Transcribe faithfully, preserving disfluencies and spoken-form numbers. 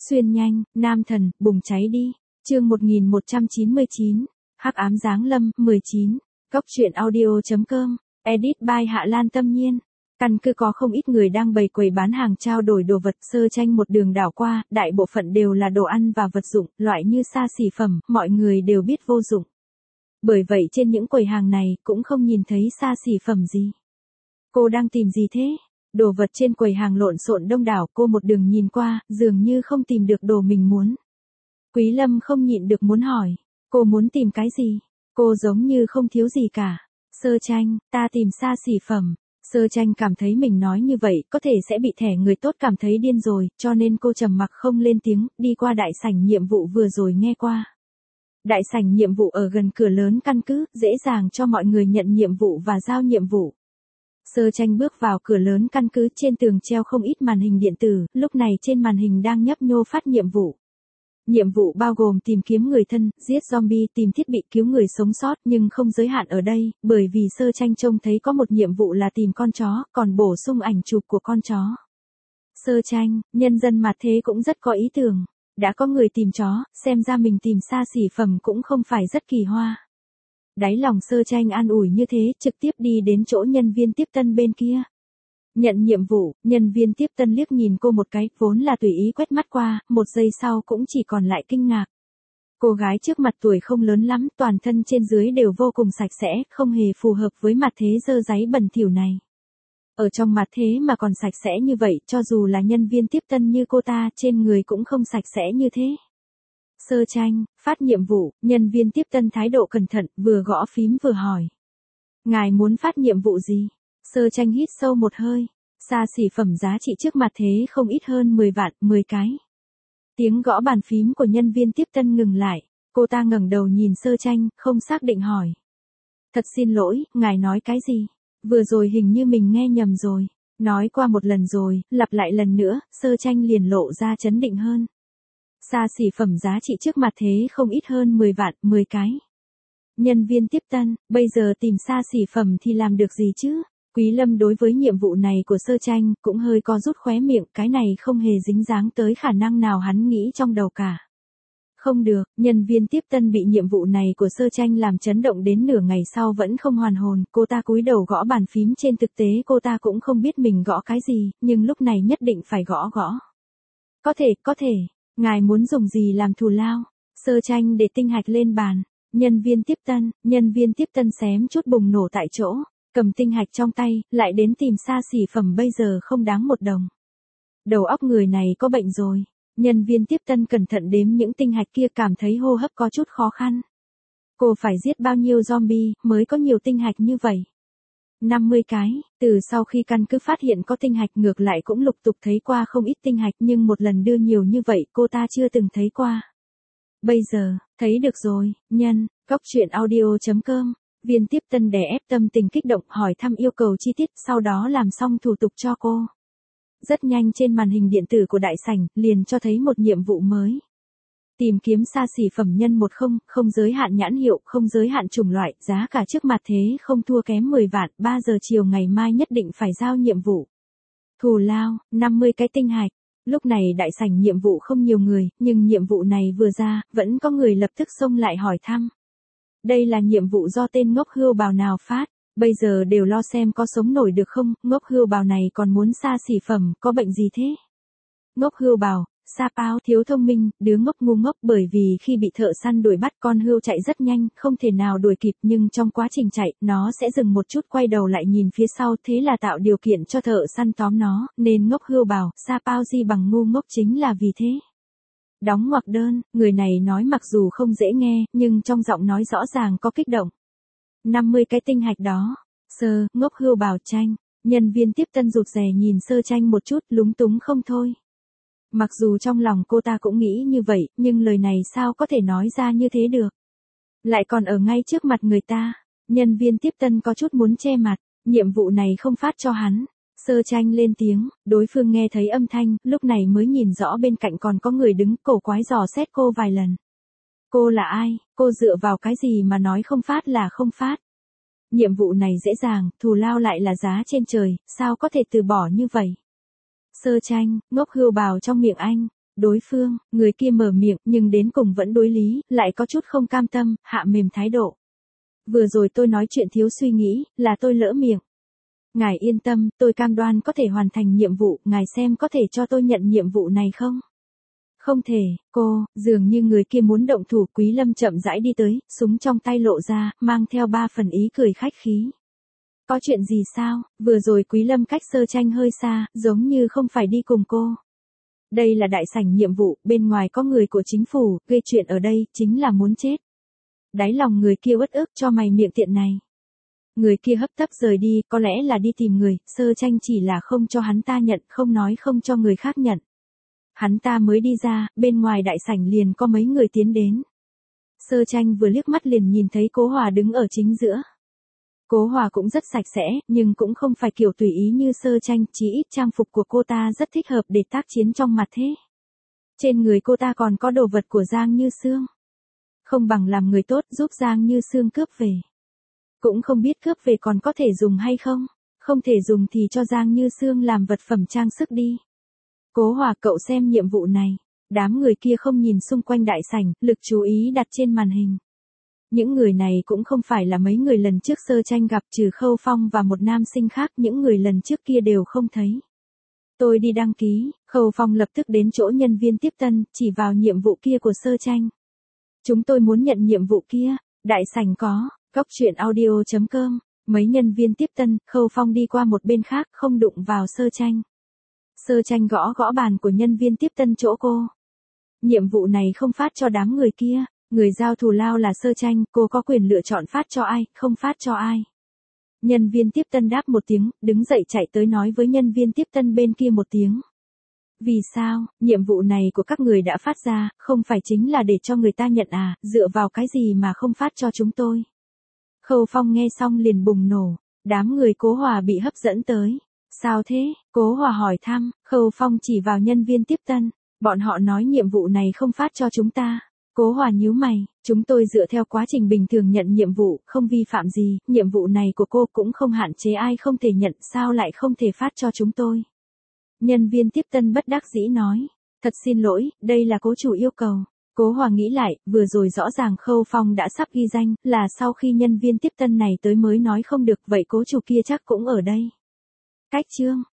Xuyên nhanh, nam thần, bùng cháy đi. Chương một nghìn một trăm chín mươi chín, Hắc ám giáng lâm, mười chín. Cốc truyện audio chấm com, edit by Hạ Lan Tâm Nhiên. Căn cứ có không ít người đang bày quầy bán hàng trao đổi đồ vật. Sơ tranh một đường đảo qua, đại bộ phận đều là đồ ăn và vật dụng, loại như xa xỉ phẩm, mọi người đều biết vô dụng. Bởi vậy trên những quầy hàng này cũng không nhìn thấy xa xỉ phẩm gì. Cô đang tìm gì thế? Đồ vật trên quầy hàng lộn xộn đông đảo, cô một đường nhìn qua, dường như không tìm được đồ mình muốn. Quý Lâm không nhịn được muốn hỏi, cô muốn tìm cái gì? Cô giống như không thiếu gì cả. Sơ tranh, ta tìm xa xỉ phẩm. Sơ tranh cảm thấy mình nói như vậy có thể sẽ bị thẻ người tốt cảm thấy điên rồi, cho nên cô trầm mặc không lên tiếng, đi qua đại sảnh nhiệm vụ vừa rồi nghe qua. Đại sảnh nhiệm vụ ở gần cửa lớn căn cứ, dễ dàng cho mọi người nhận nhiệm vụ và giao nhiệm vụ. Sơ tranh bước vào cửa lớn căn cứ, trên tường treo không ít màn hình điện tử, lúc này trên màn hình đang nhấp nhô phát nhiệm vụ. Nhiệm vụ bao gồm tìm kiếm người thân, giết zombie, tìm thiết bị cứu người sống sót, nhưng không giới hạn ở đây, bởi vì sơ tranh trông thấy có một nhiệm vụ là tìm con chó, còn bổ sung ảnh chụp của con chó. Sơ tranh, nhân dân mặt thế cũng rất có ý tưởng. Đã có người tìm chó, xem ra mình tìm xa xỉ phẩm cũng không phải rất kỳ hoa. Đáy lòng sơ tranh an ủi như thế, trực tiếp đi đến chỗ nhân viên tiếp tân bên kia. Nhận nhiệm vụ, nhân viên tiếp tân liếc nhìn cô một cái, vốn là tùy ý quét mắt qua, một giây sau cũng chỉ còn lại kinh ngạc. Cô gái trước mặt tuổi không lớn lắm, toàn thân trên dưới đều vô cùng sạch sẽ, không hề phù hợp với mặt thế dơ dáy bẩn thỉu này. Ở trong mặt thế mà còn sạch sẽ như vậy, cho dù là nhân viên tiếp tân như cô ta, trên người cũng không sạch sẽ như thế. Sơ tranh, phát nhiệm vụ, nhân viên tiếp tân thái độ cẩn thận, vừa gõ phím vừa hỏi. Ngài muốn phát nhiệm vụ gì? Sơ tranh hít sâu một hơi, xa xỉ phẩm giá trị trước mặt thế không ít hơn mười vạn, mười cái. Tiếng gõ bàn phím của nhân viên tiếp tân ngừng lại, cô ta ngẩng đầu nhìn sơ tranh, không xác định hỏi. Thật xin lỗi, ngài nói cái gì? Vừa rồi hình như mình nghe nhầm rồi. Nói qua một lần rồi, lặp lại lần nữa, sơ tranh liền lộ ra chấn định hơn. Xa xỉ phẩm giá trị trước mặt thế không ít hơn mười vạn, mười cái. Nhân viên tiếp tân, bây giờ tìm xa xỉ phẩm thì làm được gì chứ? Quý Lâm đối với nhiệm vụ này của sơ tranh cũng hơi co rút khóe miệng, cái này không hề dính dáng tới khả năng nào hắn nghĩ trong đầu cả. Không được, nhân viên tiếp tân bị nhiệm vụ này của sơ tranh làm chấn động đến nửa ngày sau vẫn không hoàn hồn, cô ta cúi đầu gõ bàn phím, trên thực tế cô ta cũng không biết mình gõ cái gì, nhưng lúc này nhất định phải gõ gõ. Có thể, có thể, ngài muốn dùng gì làm thù lao? Sơ tranh để tinh hạch lên bàn, nhân viên tiếp tân, nhân viên tiếp tân xém chút bùng nổ tại chỗ, cầm tinh hạch trong tay, lại đến tìm xa xỉ phẩm bây giờ không đáng một đồng. Đầu óc người này có bệnh rồi. Nhân viên tiếp tân cẩn thận đếm những tinh hạch kia, cảm thấy hô hấp có chút khó khăn. Cô phải giết bao nhiêu zombie mới có nhiều tinh hạch như vậy? năm mươi cái, từ sau khi căn cứ phát hiện có tinh hạch ngược lại cũng lục tục thấy qua không ít tinh hạch, nhưng một lần đưa nhiều như vậy cô ta chưa từng thấy qua. Bây giờ, thấy được rồi, nhân, cốc truyện audio chấm com, viên tiếp tân đè ép tâm tình kích động hỏi thăm yêu cầu chi tiết, sau đó làm xong thủ tục cho cô. Rất nhanh trên màn hình điện tử của đại sảnh, liền cho thấy một nhiệm vụ mới. Tìm kiếm xa xỉ phẩm nhân một không, không giới hạn nhãn hiệu, không giới hạn chủng loại, giá cả trước mặt thế không thua kém mười vạn, ba giờ chiều ngày mai nhất định phải giao nhiệm vụ. Thù lao, năm mươi cái tinh hạch. Lúc này đại sảnh nhiệm vụ không nhiều người, nhưng nhiệm vụ này vừa ra, vẫn có người lập tức xông lại hỏi thăm. Đây là nhiệm vụ do tên ngốc hươu bào nào phát? Bây giờ đều lo xem có sống nổi được không, ngốc hươu bào này còn muốn xa xỉ phẩm, có bệnh gì thế? Ngốc hươu bào, sa pao, thiếu thông minh, đứa ngốc ngu ngốc, bởi vì khi bị thợ săn đuổi bắt con hươu chạy rất nhanh, không thể nào đuổi kịp, nhưng trong quá trình chạy, nó sẽ dừng một chút quay đầu lại nhìn phía sau, thế là tạo điều kiện cho thợ săn tóm nó, nên ngốc hươu bào, sa pao gì bằng ngu ngốc chính là vì thế. Đóng ngoặc đơn, người này nói mặc dù không dễ nghe, nhưng trong giọng nói rõ ràng có kích động. năm mươi cái tinh hạch đó. Sơ, ngốc hươu bào tranh. Nhân viên tiếp tân rụt rè nhìn sơ tranh một chút, lúng túng không thôi. Mặc dù trong lòng cô ta cũng nghĩ như vậy, nhưng lời này sao có thể nói ra như thế được. Lại còn ở ngay trước mặt người ta. Nhân viên tiếp tân có chút muốn che mặt, nhiệm vụ này không phát cho hắn. Sơ tranh lên tiếng, đối phương nghe thấy âm thanh, lúc này mới nhìn rõ bên cạnh còn có người đứng, cổ quái dò xét cô vài lần. Cô là ai, cô dựa vào cái gì mà nói không phát là không phát? Nhiệm vụ này dễ dàng, thù lao lại là giá trên trời, sao có thể từ bỏ như vậy? Sơ tranh, ngốc hươu bào trong miệng anh, đối phương, người kia mở miệng nhưng đến cùng vẫn đối lý, lại có chút không cam tâm, hạ mềm thái độ. Vừa rồi tôi nói chuyện thiếu suy nghĩ, là tôi lỡ miệng. Ngài yên tâm, tôi cam đoan có thể hoàn thành nhiệm vụ, ngài xem có thể cho tôi nhận nhiệm vụ này không? Không thể, cô, dường như người kia muốn động thủ. Quý Lâm chậm rãi đi tới, súng trong tay lộ ra, mang theo ba phần ý cười khách khí. Có chuyện gì sao? Vừa rồi Quý Lâm cách Sơ Tranh hơi xa, giống như không phải đi cùng cô. Đây là đại sảnh nhiệm vụ, bên ngoài có người của chính phủ, gây chuyện ở đây, chính là muốn chết. Đáy lòng người kia uất ức cho mày miệng tiện này. Người kia hấp tấp rời đi, có lẽ là đi tìm người, Sơ Tranh chỉ là không cho hắn ta nhận, không nói không cho người khác nhận. Hắn ta mới đi ra, bên ngoài đại sảnh liền có mấy người tiến đến. Sơ Tranh vừa liếc mắt liền nhìn thấy Cố Hòa đứng ở chính giữa. Cố Hòa cũng rất sạch sẽ, nhưng cũng không phải kiểu tùy ý như Sơ Tranh, chỉ ít trang phục của cô ta rất thích hợp để tác chiến trong mặt thế. Trên người cô ta còn có đồ vật của Giang Như Sương. Không bằng làm người tốt giúp Giang Như Sương cướp về. Cũng không biết cướp về còn có thể dùng hay không, không thể dùng thì cho Giang Như Sương làm vật phẩm trang sức đi. Cố Hòa, cậu xem nhiệm vụ này. Đám người kia không nhìn xung quanh đại sảnh, lực chú ý đặt trên màn hình. Những người này cũng không phải là mấy người lần trước Sơ Tranh gặp, trừ Khâu Phong và một nam sinh khác, những người lần trước kia đều không thấy. Tôi đi đăng ký, Khâu Phong lập tức đến chỗ nhân viên tiếp tân, chỉ vào nhiệm vụ kia của Sơ Tranh. Chúng tôi muốn nhận nhiệm vụ kia, đại sảnh có, góc truyện audio chấm com, mấy nhân viên tiếp tân, Khâu Phong đi qua một bên khác, không đụng vào Sơ Tranh. Sơ Tranh gõ gõ bàn của nhân viên tiếp tân chỗ cô. Nhiệm vụ này không phát cho đám người kia, người giao thù lao là Sơ Tranh, cô có quyền lựa chọn phát cho ai, không phát cho ai. Nhân viên tiếp tân đáp một tiếng, đứng dậy chạy tới nói với nhân viên tiếp tân bên kia một tiếng. Vì sao, nhiệm vụ này của các người đã phát ra, không phải chính là để cho người ta nhận à, dựa vào cái gì mà không phát cho chúng tôi. Khâu Phong nghe xong liền bùng nổ, đám người Cố Hòa bị hấp dẫn tới. Sao thế? Cố Hòa hỏi thăm, Khâu Phong chỉ vào nhân viên tiếp tân, bọn họ nói nhiệm vụ này không phát cho chúng ta. Cố Hòa nhíu mày, chúng tôi dựa theo quá trình bình thường nhận nhiệm vụ, không vi phạm gì, nhiệm vụ này của cô cũng không hạn chế ai không thể nhận, sao lại không thể phát cho chúng tôi. Nhân viên tiếp tân bất đắc dĩ nói, thật xin lỗi, đây là cố chủ yêu cầu. Cố Hòa nghĩ lại, vừa rồi rõ ràng Khâu Phong đã sắp ghi danh, là sau khi nhân viên tiếp tân này tới mới nói không được, vậy cố chủ kia chắc cũng ở đây. Cách chương